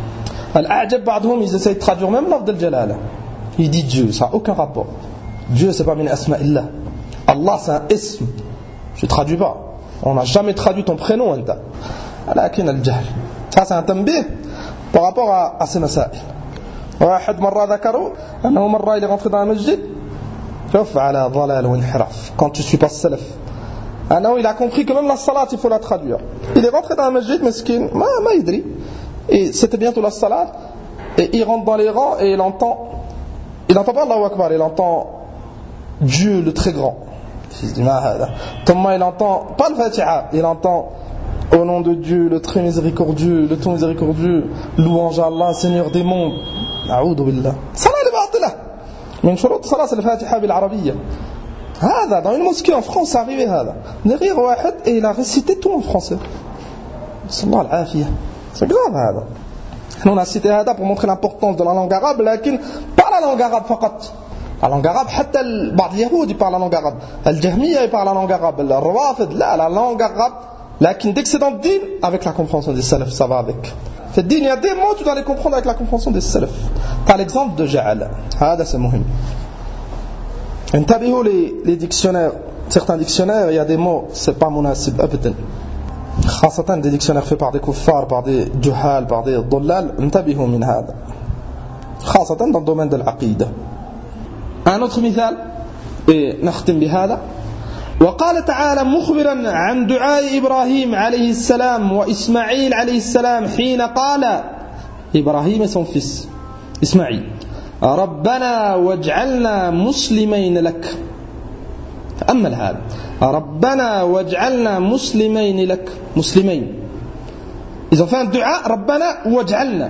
الأعجب بعضهم ils essayent de traduire même l'ordre de الجلالة. Il dit Dieu, ça n'a aucun rapport. Dieu c'est pas min asma illah. Allah c'est un ism. Je ne traduis pas. On n'a jamais traduit ton prénom anta. لكن الجهل. Ça c'est un تنبيه par rapport à, à ces مسائل. واحد مرة ذكروا أنه مرة il est rentré dans un masjid. شوف على ضلال وانحراف. Quand tu suis pas salaf. أنه il a compris que même la salat il faut la traduire. Il est rentré dans un masjid مسكين ما ما يدري. Et c'était bientôt la salat. Et il rentre dans les rangs et il entend. Il n'entend pas Allahu Akbar, il entend Dieu le très grand. Il dit ma hada. Thomas il entend pas le Fatiha, il entend au nom de Dieu le très miséricordieux, le tout miséricordieux, louange à Allah, Seigneur des mondes. A'oudhu billah. Salat al-batila. من شروط صلاة الفاتحة بالعربية. هذا dans une mosquée en France c'est arrivé هذا. Derrière واحد et il a récité tout en français. صلى الله العافية. C'est grave هذا. On a cité هذا pour montrer l'importance de la langue arabe, لكن pas la langue arabe فقط. La langue arabe, حتى بعض اليهود ils parlent la langue arabe. الجهمية ils parlent la langue arabe. الروافض لا, la langue arabe. لكن dès que c'est dans le din, avec la compréhension des salafs, ça va avec. Fait din, il y a des mots, tu dois les comprendre avec la compréhension des salafs. T'as l'exemple de جعل. هذا c'est مهم. انتبهوا les, les dictionnaires. Certains dictionnaires, il y a des mots, c'est pas مناسب أبدا. خاصة des dictionnaires faits par des kuffars, par des juhal, par des ضلال. انتبهوا من هذا. خاصة dans le domaine de l'aqida. Un autre مثال نختم بهذا. وقال تعالى مخبرا عن دعاء إبراهيم عليه السلام وإسماعيل عليه السلام حين قال إبراهيم son fils إسماعيل ربنا واجعلنا مسلمين لك. تأمل هذا. ربنا واجعلنا مسلمين لك. مسلمين. Ils ont fait un dua ربنا واجعلنا.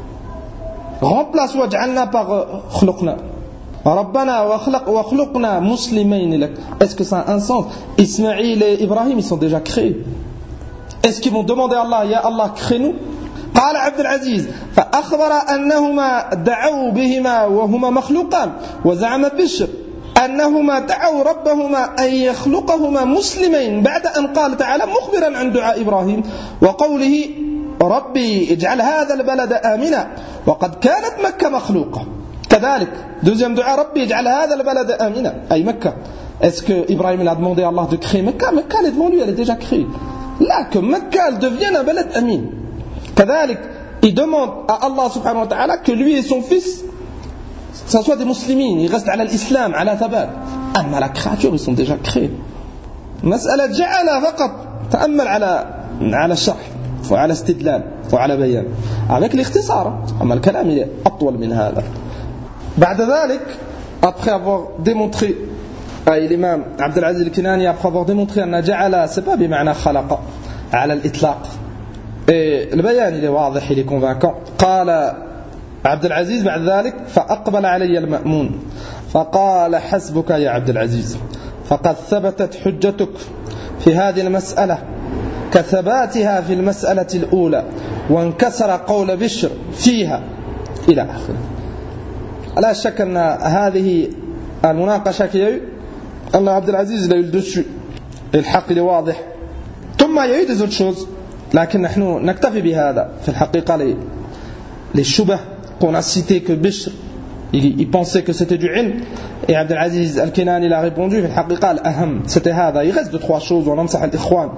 Remplace واجعلنا par خلقنا. ربنا وخلقنا مسلمين لك. Est-ce que ça a un sens? Ismaïl et Ibrahim ils sont déjà créés. Est-ce qu'ils vont demander à Allah يا الله crée-nous? قال عبد العزيز فأخبر أنهما دعوا بهما وهما مخلوقان وزعم بشر أنهما دعوا ربهما أن يخلقهما مسلمين بعد أن قال تعالى مخبرا عن دعاء إبراهيم وقوله ربي اجعل هذا البلد آمنا وقد كانت مكة مخلوقة. كذلك deuxième dua ربي اجعل هذا البلد آمنا أي مكة. Est-ce que Ibrahim a demandé à Allah de créer Mecca? Mecca elle est devant lui, elle est déjà créée. Là que Mecca elle devienne un balad amin. كذلك il demande à Allah subhanahu wa ta'ala que lui et son fils ça soit des musulmans, ils restent على الإسلام على ثبات. أما la créature ils sont déjà créés. مسألة جعل فقط تأمل على على الشرح وعلى استدلال وعلى بيان avec الاختصار. أما الكلام il est أطول من هذا. بعد ذلك après avoir démontré أي الإمام عبد العزيز الكناني après avoir démontré أن جعل c'est pas بمعنى خلق على الإطلاق et le بيان il est واضح il est convaincant. قال عبد العزيز بعد ذلك فأقبل علي المأمون فقال حسبك يا عبد العزيز فقد ثبتت حجتك في هذه المسألة كثباتها في المسألة الأولى وانكسر قول بشر فيها إلى آخره. لا شك أن هذه المناقشة كي أن عبد العزيز لا يلدش الحق واضح ثم يعيد زوج شوز لكن نحن نكتفي بهذا في الحقيقة لي للشبه qu'on a cité que Bishr il, il pensait que c'était du ilm et Abd al-Aziz al-Kinani il a répondu في الحقيقة الأهم c'était هذا. Il reste de trois choses on ننصح الإخوان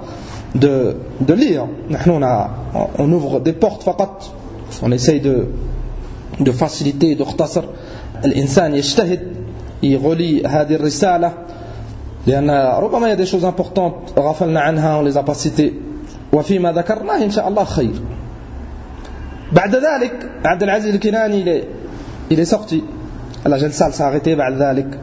de, de lire. On, a, on ouvre des portes faqat. On essaye de, de faciliter, de اختصر. الإنسان يجتهد يغلي هذه الرسالة لأن ربما il y a des choses importantes غفلنا عنها on les a pas citées وفيما ذكرناه إن شاء الله خير. بعد ذلك عبد العزيز الكناني il est sorti. La jalsa s'est arrêtée بعد ذلك.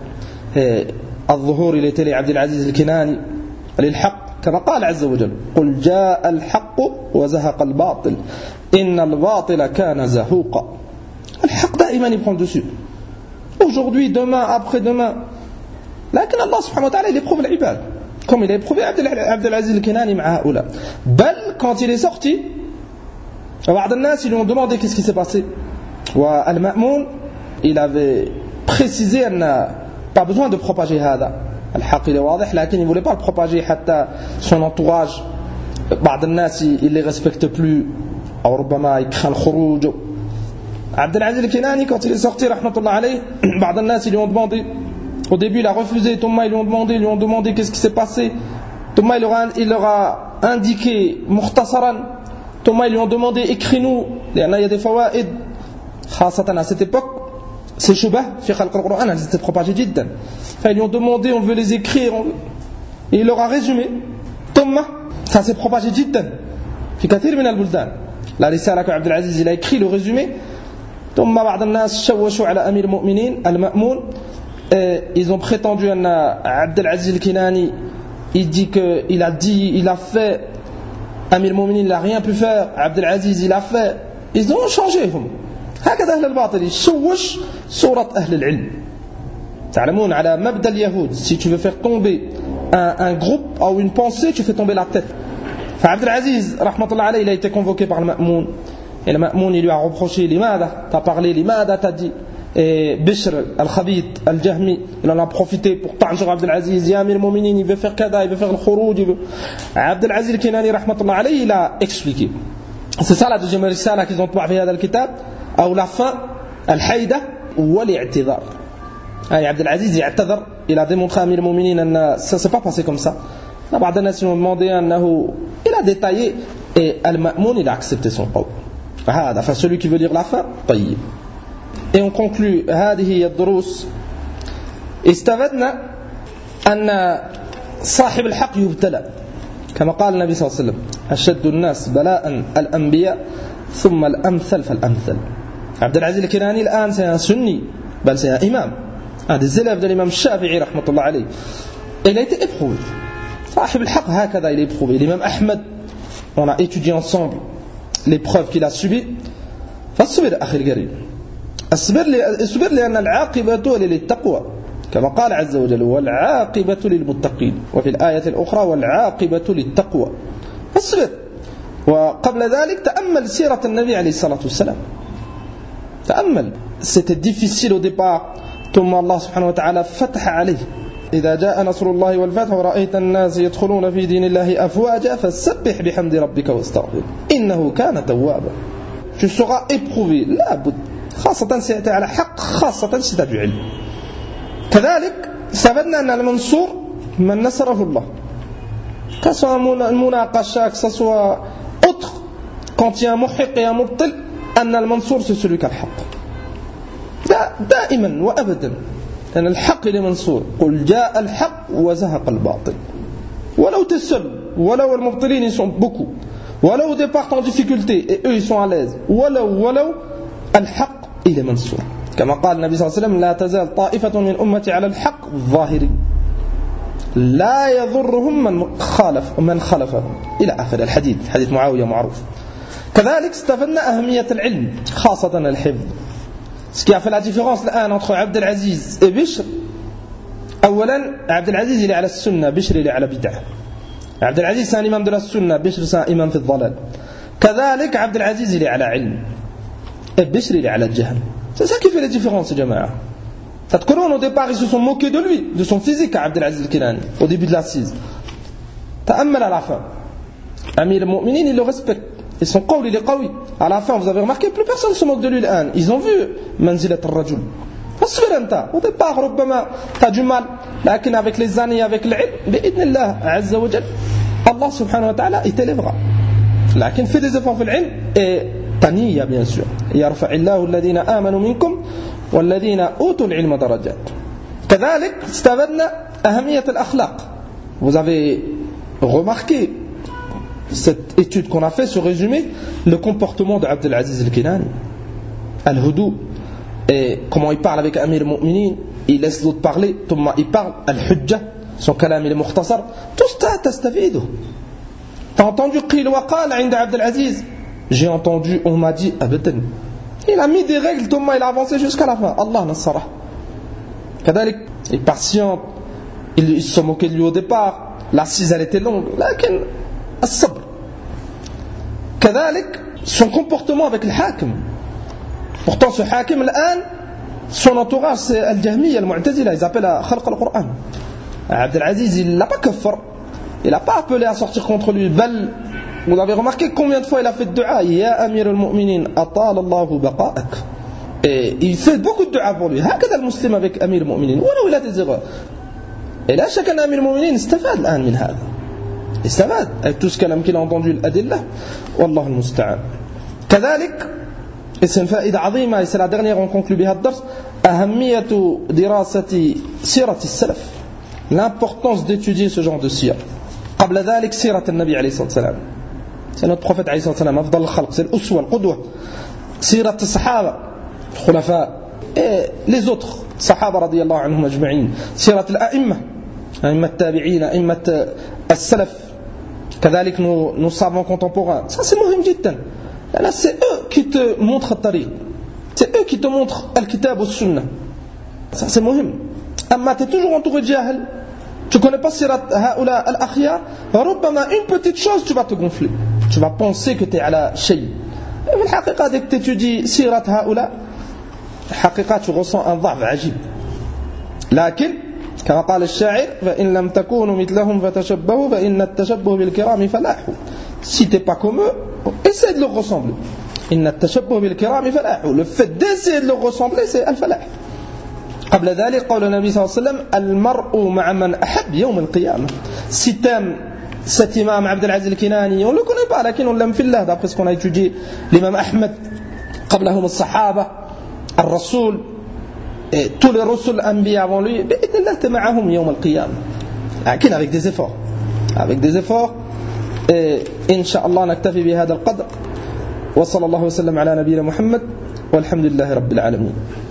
الظهور il était لعبد العزيز الكناني للحق كما قال عز وجل قل جاء الحق وزهق الباطل إن الباطل كان زهوقا. الحق دائما il prend le dessus. Aujourd'hui, demain, après-demain. لكن الله سبحانه وتعالى il éprouve l'ibad. Comme il a éprouvé Abdel Aziz al-Kinani مع هؤلاء. بل quand il est sorti, بعض الناس ils lui ont demandé qu'est-ce qui s'est passé. والمأمون il avait précisé qu'il n'a pas besoin de propager هذا. الحق il est واضح لكن il ne voulait pas le propager حتى son entourage بعض الناس il les respecte plus أو ربما يكره الخروج. Abdel Aziz al-Kinani, quand il est sorti, rahmatullah alayh, بعض الناس ils lui ont demandé, au début il a refusé, Thomas ils lui ont demandé, ils lui ont demandé qu'est-ce qui s'est passé. Thomas il leur a, il leur a indiqué, mukhtasaran, Thomas ils lui ont demandé, écris-nous, il y a des fawaid, khasatan à cette époque, ces shubah, fi khalq al-Qur'an, elles étaient propagées jiddan. Enfin ils lui ont demandé, on veut les écrire, veut... et il leur a résumé, Thomas, ça s'est propagé jiddan, fi kathir min al-buldan. La risala que Abdel Aziz il a écrit, le résumé, ثم بعض الناس شوشوا على أمير المؤمنين المأمون ils ont prétendu أن عبد العزيز الكناني il dit que il a dit il a fait أمير المؤمنين il n'a rien pu faire عبد العزيز il a fait ils ont changé هم هكذا أهل الباطل يشوش صورة أهل العلم تعلمون على مبدأ اليهود si tu veux faire tomber un, un groupe ou une pensée tu fais tomber la tête فعبد العزيز رحمة الله عليه il a été convoqué par le مأمون. Et le Ma'moun, il lui a reproché l'imada, t'as parlé l'imada, t'as dit. Et Bishr al-Khabit al-Jahmi, il en a profité pour ta'jur Abdel Aziz, ya Amir Mouminin, il veut faire kada, il veut faire le khurouj, il veut. Abdel Aziz al-Kinani, rahmatullah alayhi, il a expliqué. C'est ça la deuxième risala qu'ils ont trouvé dans le kitab, ou la fin, al-Haïda, ou al-i'tidhar. Abdel Aziz, il a démontré à Amir Mouminin, ça ne s'est pas passé comme ça. بعض الناس ils ont demandé, il a détaillé, et al-Ma'moun, il a accepté son qawl. هذا فcelui qui veut lire la fin طيب. Et on conclut هذه هي الدروس. استفدنا أن صاحب الحق يبتلى كما قال النبي صلى الله عليه وسلم أشد الناس بلاء الأنبياء ثم الأمثل فالأمثل. عبد العزيز الكناني الآن c'est un sunni بل c'est un imam, un des élèves de l'imam Shafi'i رحمة الله عليه. Il a été éprouvé. صاحب الحق هكذا il est éprouvé. L'imam Ahmed, on a étudié ensemble l'épreuve qu'il a subie. فاصبر أخي الكريم اصبر لأن العاقبة للتقوى كما قال عز وجل والعاقبة للمتقين وفي الآية الأخرى والعاقبة للتقوى. فاصبر. وقبل ذلك تأمل سيرة النبي عليه الصلاة والسلام. تأمل. C'était difficile au départ ثم الله سبحانه وتعالى فتح عليه. إذا جاء نصر الله والفتح ورأيت الناس يدخلون في دين الله أفواجا فسبح بحمد ربك واستغفر إنه كان توابا. Tu seras éprouvé لا بد خاصة سيأتي على حق خاصة ستجد علم. كذلك استفدنا أن المنصور من نصره الله كسوى المناقشة كسوى autre quand il y a un muhiq et un mubtil أن المنصور c'est celui qui a le حق دائما وأبدا. أن الحق لمنصور قل جاء الحق وزهق الباطل. ولو t'es seul ولو المبطلين ils sont beaucoup ولو au départ en difficulté et eux ils sont à l'aise ولو ولو الحق il est منصور كما قال النبي صلى الله عليه وسلم لا تزال طائفة من أمتي على الحق الظاهرين لا يضرهم من خالف من خلفهم إلى آخر الحديث. حديث معاوية معروف. كذلك استفدنا أهمية العلم خاصة الحفظ. Ce qui a fait la différence الآن entre عبد العزيز et بشر. أولا عبد العزيز اللي على السنة بشر اللي على بدعة. عبد العزيز c'est un imam de la sunna, بشر c'est un imam في الضلال. كذلك عبد العزيز اللي على علم et بشر اللي على الجهل. C'est ça qui fait la différence يا جماعة. تذكرون au départ ils se sont moqués de lui, de son physique à Abdel Aziz al-Kinani au début de l'assise. تأمل à la fin. Amir al-Mu'minin il le respecte. Et son qawl il est qawi. À la fin vous avez remarqué plus personne ne se moque de lui الآن. Ils ont vu منزلة الرجل. فاصبر أنت. Au départ ربما t'as du mal. لكن avec les années avec العلم بإذن الله عز وجل Allah subhanahu wa ta'ala il t'élèvera. لكن fais des efforts في العلم et تنية bien sûr. يرفع الله الذين آمنوا منكم والذين أوتوا العلم درجات. كذلك استفدنا أهمية الأخلاق. Vous avez remarqué cette étude qu'on a fait sur résumé le comportement de Abdel Aziz Al-Kinani, Al-Hudou, et comment il parle avec Amir al-Mu'minin, il laisse l'autre parler, il parle Al-Hujja, son kalam il est mukhtasar, tout ça t'astafidu. T'as entendu qil wa qal inda Abdel Aziz? J'ai entendu, on m'a dit abadan. Il a mis des règles, Thomas il a avancé jusqu'à la fin. Allah nassara. Kadalik, il est patient, ils se sont moqués de lui au départ, l'assise elle était longue, lakin as-sabr. Kadalik, son comportement avec le hakim. Pourtant ce hakim l'an, son entourage c'est Al-Jahmiya, Al-Mu'tazila, ils appellent à Khalq Al-Qur'an. Abdel Aziz il l'a pas kaffar, il n'a pas appelé à sortir contre lui. Bal, vous avez remarqué combien de fois il a fait de dua, Ya Amir al-Mu'minin, atal Allahu baqa'ak. Et il fait beaucoup de dua pour lui. هكذا المسلم avec Amir al-Mu'minin. ولو il a des erreurs. Et là chacun Amir al-Mu'minin استفاد الآن من هذا. استفاد avec tout ce qu'il a entendu الأدلة. والله المستعان. كذلك et c'est une faïda عظيمة et c'est la dernière on conclut بها الدرس أهمية دراسة سيرة السلف. L'importance d'étudier ce genre de sira. قبل ذلك سيرة النبي عليه الصلاة والسلام. C'est notre prophète عليه الصلاة والسلام أفضل الخلق, c'est l'uswa, القدوة. سيرة الصحابة الخلفاء et les autres صحابة رضي الله عنهم أجمعين. سيرة الأئمة, أئمة التابعين, أئمة السلف. كذلك nos, nos savants contemporains. Ça c'est مهم جدا. Là c'est eux qui te montrent الطريق. C'est eux qui te montrent الكتاب والسنة. Ça c'est مهم. أما tu es toujours entouré de jahil, tu ne connais pas sirat haoula al-akhyar, ربما une petite chose tu vas te gonfler, tu vas penser que tu es على شيء. Mais en réalité dès que tu étudies sirat haoula, en réalité tu ressens un ضعف عجيب. لكن كما قال الشاعر فإن لم تكونوا مثلهم فتشبهوا فإن التشبه بالكرام فلاح. Si tu n'es pas comme eux, essaie de leur ressembler. إن التشبه بالكرام فلاح. Le fait d'essayer de leur ressembler c'est الفلاح. قبل ذلك قول النبي صلى الله عليه وسلم المرء مع من أحب يوم القيامة. Si t'aimes cet imam Abdel Aziz Al-Kinani, on ne le connaît pas, mais on l'aime fillah, d'après ce qu'on a étudié, l'imam Ahmed, قبلهم الصحابة, الرسول, et tous les رسل أنبياء avant lui, بإذن الله t'es معهم يوم القيامة. لكن avec des efforts, avec des efforts, et إن شاء الله نكتفي بهذا القدر. وصلى الله وسلم على نبينا محمد والحمد لله رب العالمين.